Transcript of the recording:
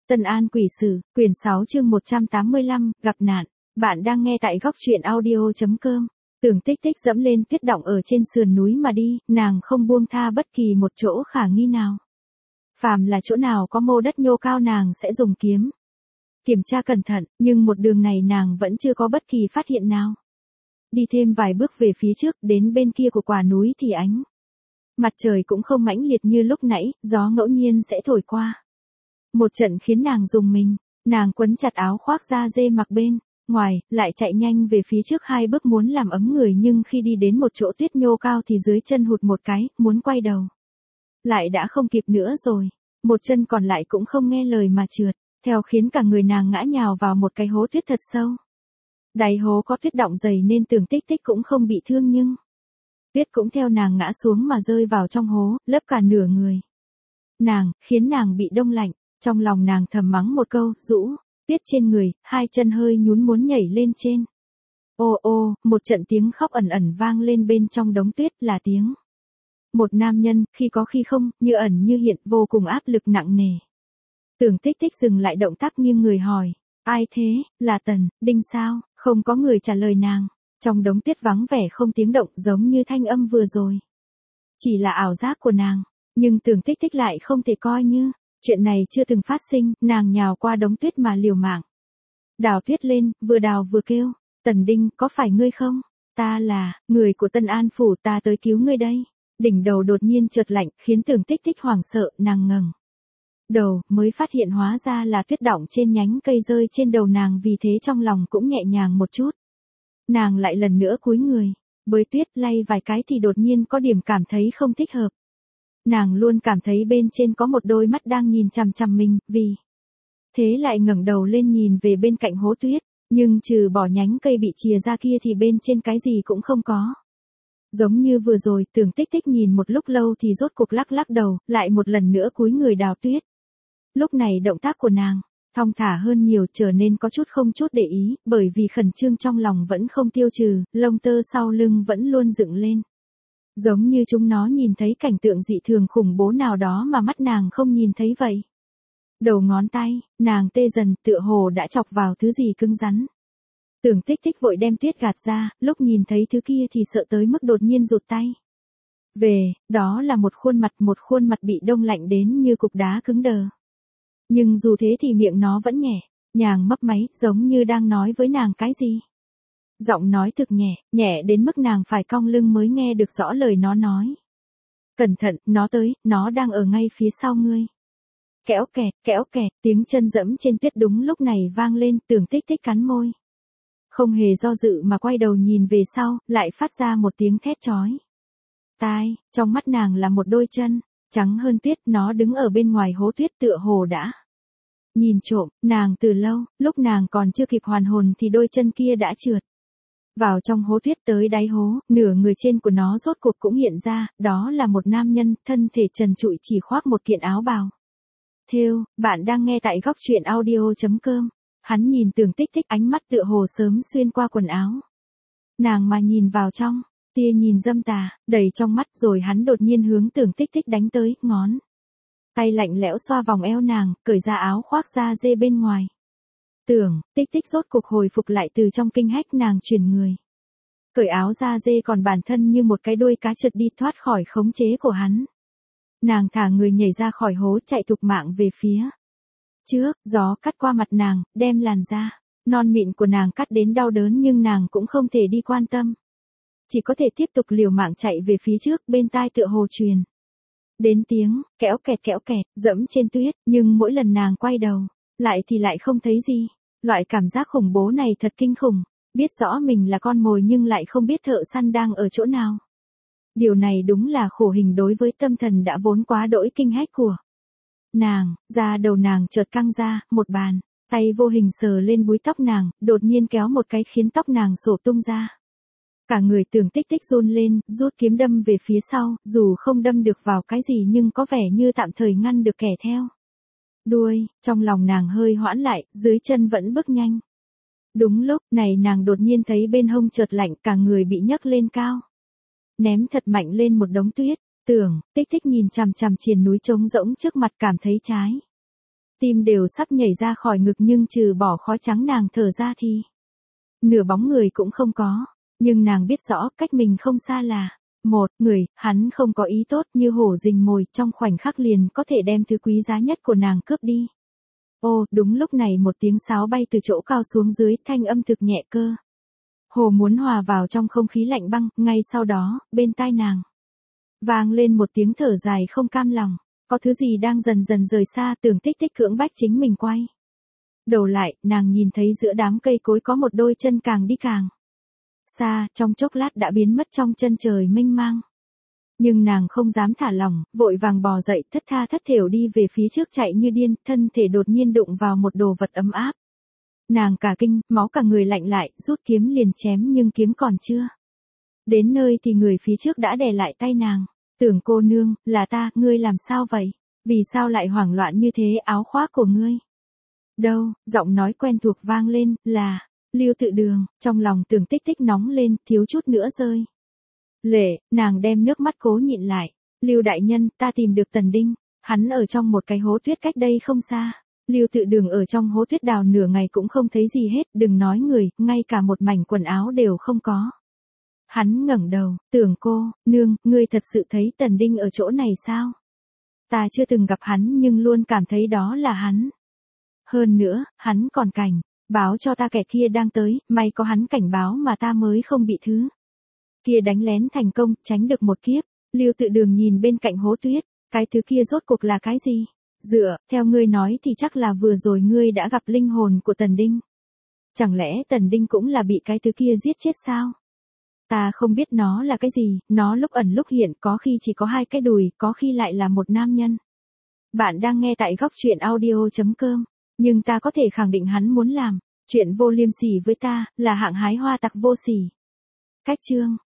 Tân An Quỷ Sử, quyển 6 chương 185, gặp nạn. Bạn đang nghe tại góc truyện audio.com. Tưởng Tích Tích dẫm lên tuyết đọng ở trên sườn núi mà đi, nàng không buông tha bất kỳ một chỗ khả nghi nào. Phàm là chỗ nào có mô đất nhô cao nàng sẽ dùng kiếm kiểm tra cẩn thận, nhưng một đường này nàng vẫn chưa có bất kỳ phát hiện nào. Đi thêm vài bước về phía trước, đến bên kia của quả núi thì ánh mặt trời cũng không mãnh liệt như lúc nãy, gió ngẫu nhiên sẽ thổi qua. Một trận khiến nàng rùng mình, nàng quấn chặt áo khoác da dê mặc bên ngoài, lại chạy nhanh về phía trước 2 bước muốn làm ấm người, nhưng khi đi đến một chỗ tuyết nhô cao thì dưới chân hụt một cái, muốn quay đầu lại đã không kịp nữa rồi. Một chân còn lại cũng không nghe lời mà trượt, theo khiến cả người nàng ngã nhào vào một cái hố tuyết thật sâu. Đáy hố có tuyết đọng dày nên Tưởng Tích Tích cũng không bị thương, nhưng tuyết cũng theo nàng ngã xuống mà rơi vào trong hố, lấp cả nửa người nàng, khiến nàng bị đông lạnh. Trong lòng nàng thầm mắng một câu, rũ tuyết trên người, 2 chân hơi nhún muốn nhảy lên trên. Ô ô, một trận tiếng khóc ẩn ẩn vang lên bên trong đống tuyết, là tiếng một nam nhân, khi có khi không, như ẩn như hiện, vô cùng áp lực nặng nề. Tưởng Tích Tích dừng lại động tác nghiêng người hỏi, ai thế, là Tần Đinh sao? Không có người trả lời nàng. Trong đống tuyết vắng vẻ không tiếng động, giống như thanh âm vừa rồi chỉ là ảo giác của nàng. Nhưng Tưởng Tích Tích lại không thể coi như chuyện này chưa từng phát sinh, nàng nhào qua đống tuyết mà liều mạng đào tuyết lên, vừa đào vừa kêu, Tần Đinh, có phải ngươi không? Ta là người của Tân An Phủ, ta tới cứu ngươi đây. Đỉnh đầu đột nhiên chợt lạnh, khiến Tưởng Tích Tích hoảng sợ, nàng ngẩng đầu, mới phát hiện hóa ra là tuyết đọng trên nhánh cây rơi trên đầu nàng, vì thế trong lòng cũng nhẹ nhàng một chút. Nàng lại lần nữa cúi người, bới tuyết lay vài cái thì đột nhiên có điểm cảm thấy không thích hợp. Nàng luôn cảm thấy bên trên có một đôi mắt đang nhìn chằm chằm mình, vì thế lại ngẩng đầu lên nhìn về bên cạnh hố tuyết, nhưng trừ bỏ nhánh cây bị chìa ra kia thì bên trên cái gì cũng không có. Giống như vừa rồi, Tưởng Tích Tích nhìn một lúc lâu thì rốt cuộc lắc lắc đầu, lại một lần nữa cúi người đào tuyết. Lúc này động tác của nàng thong thả hơn nhiều, trở nên có chút không chút để ý, bởi vì khẩn trương trong lòng vẫn không tiêu trừ, lông tơ sau lưng vẫn luôn dựng lên. Giống như chúng nó nhìn thấy cảnh tượng dị thường khủng bố nào đó mà mắt nàng không nhìn thấy vậy. Đầu ngón tay, nàng tê dần, tựa hồ đã chọc vào thứ gì cứng rắn. Tưởng Tích Tích vội đem tuyết gạt ra, lúc nhìn thấy thứ kia thì sợ tới mức đột nhiên rụt tay về, đó là một khuôn mặt bị đông lạnh đến như cục đá cứng đờ. Nhưng dù thế thì miệng nó vẫn nhẹ nhàng mấp máy, giống như đang nói với nàng cái gì. Giọng nói thực nhẹ, nhẹ đến mức nàng phải cong lưng mới nghe được rõ lời nó nói. Cẩn thận, nó tới, nó đang ở ngay phía sau ngươi. Kéo kẹt, tiếng chân dẫm trên tuyết đúng lúc này vang lên, Tưởng Tích Tích cắn môi. Không hề do dự mà quay đầu nhìn về sau, lại phát ra một tiếng thét chói tai. Trong mắt nàng là một đôi chân trắng hơn tuyết, nó đứng ở bên ngoài hố tuyết, tựa hồ đã nhìn trộm nàng từ lâu. Lúc nàng còn chưa kịp hoàn hồn thì đôi chân kia đã trượt vào trong hố tuyết tới đáy hố, nửa người trên của nó rốt cuộc cũng hiện ra, đó là một nam nhân, thân thể trần trụi, chỉ khoác một kiện áo bào thêu. Bạn đang nghe tại góc truyện audio.com. Hắn nhìn Tưởng Tích Tích, ánh mắt tựa hồ sớm xuyên qua quần áo nàng mà nhìn vào trong, tia nhìn dâm tà đầy trong mắt, rồi hắn đột nhiên hướng Tưởng Tích Tích đánh tới, ngón tay lạnh lẽo xoa vòng eo nàng, cởi ra áo khoác da dê bên ngoài. Tưởng Tích Tích rốt cuộc hồi phục lại từ trong kinh hách, nàng chuyển người, cởi áo da dê, còn bản thân như một cái đuôi cá trượt đi thoát khỏi khống chế của hắn. Nàng thả người nhảy ra khỏi hố, chạy thục mạng về phía trước, gió cắt qua mặt nàng, đem làn da non mịn của nàng cắt đến đau đớn, nhưng nàng cũng không thể đi quan tâm. Chỉ có thể tiếp tục liều mạng chạy về phía trước, bên tai tựa hồ truyền đến tiếng kéo kẹt, dẫm trên tuyết, nhưng mỗi lần nàng quay đầu lại thì lại không thấy gì. Loại cảm giác khủng bố này thật kinh khủng, biết rõ mình là con mồi nhưng lại không biết thợ săn đang ở chỗ nào. Điều này đúng là khổ hình đối với tâm thần đã vốn quá đỗi kinh hách của nàng. Da đầu nàng chợt căng ra, một bàn tay vô hình sờ lên búi tóc nàng, đột nhiên kéo một cái khiến tóc nàng xổ tung ra. Cả người Tưởng Tích Tích run lên, rút kiếm đâm về phía sau, dù không đâm được vào cái gì nhưng có vẻ như tạm thời ngăn được kẻ theo đuôi. Trong lòng nàng hơi hoãn lại, dưới chân vẫn bước nhanh. Đúng lúc này nàng đột nhiên thấy bên hông chợt lạnh, cả người bị nhấc lên cao, ném thật mạnh lên một đống tuyết. Tưởng Tích Tích nhìn chằm chằm triền núi trống rỗng trước mặt, cảm thấy trái Tim đều sắp nhảy ra khỏi ngực nhưng trừ bỏ khói trắng nàng thở ra thì nửa bóng người cũng không có. Nhưng nàng biết rõ cách mình không xa là một người, hắn không có ý tốt như hổ rình mồi, trong khoảnh khắc liền có thể đem thứ quý giá nhất của nàng cướp đi. Ô, đúng lúc này một tiếng sáo bay từ chỗ cao xuống dưới, thanh âm thực nhẹ cơ. Hồ muốn hòa vào trong không khí lạnh băng, ngay sau đó, bên tai nàng vang lên một tiếng thở dài không cam lòng. Có thứ gì đang dần dần rời xa, Tưởng Tích Tích cưỡng bách chính mình quay đầu lại, nàng nhìn thấy giữa đám cây cối có một đôi chân càng đi càng xa, trong chốc lát đã biến mất trong chân trời mênh mang. Nhưng nàng không dám thả lỏng, vội vàng bò dậy, thất tha thất thểu đi về phía trước chạy như điên, thân thể đột nhiên đụng vào một đồ vật ấm áp. Nàng cả kinh, máu cả người lạnh lại, rút kiếm liền chém nhưng kiếm còn chưa đến nơi thì người phía trước đã đè lại tay nàng. Tưởng cô nương, là ta, ngươi làm sao vậy? Vì sao lại hoảng loạn như thế, áo khoác của ngươi? Đâu, giọng nói quen thuộc vang lên, là Lưu Tự Đường. Trong lòng Tưởng Tích Tích nóng lên, thiếu chút nữa rơi lệ, nàng đem nước mắt cố nhịn lại. Lưu đại nhân, ta tìm được Tần Đinh, hắn ở trong một cái hố tuyết cách đây không xa. Lưu Tự Đường ở trong hố tuyết đào nửa ngày cũng không thấy gì hết, đừng nói người, ngay cả một mảnh quần áo đều không có. Hắn ngẩng đầu, Tưởng cô nương, ngươi thật sự thấy Tần Đinh ở chỗ này sao? Ta chưa từng gặp hắn nhưng luôn cảm thấy đó là hắn. Hơn nữa, hắn còn cảnh báo cho ta kẻ kia đang tới, may có hắn cảnh báo mà ta mới không bị thứ kia đánh lén thành công, tránh được một kiếp. Lưu Tự Đường nhìn bên cạnh hố tuyết, cái thứ kia rốt cuộc là cái gì? Dựa, theo ngươi nói thì chắc là vừa rồi ngươi đã gặp linh hồn của Tần Đinh. Chẳng lẽ Tần Đinh cũng là bị cái thứ kia giết chết sao? Ta không biết nó là cái gì, nó lúc ẩn lúc hiện, có khi chỉ có hai cái đùi, có khi lại là một nam nhân. Bạn đang nghe tại góc truyện audio.com, nhưng ta có thể khẳng định hắn muốn làm chuyện vô liêm sỉ với ta, là hạng hái hoa tặc vô sỉ. Cách chương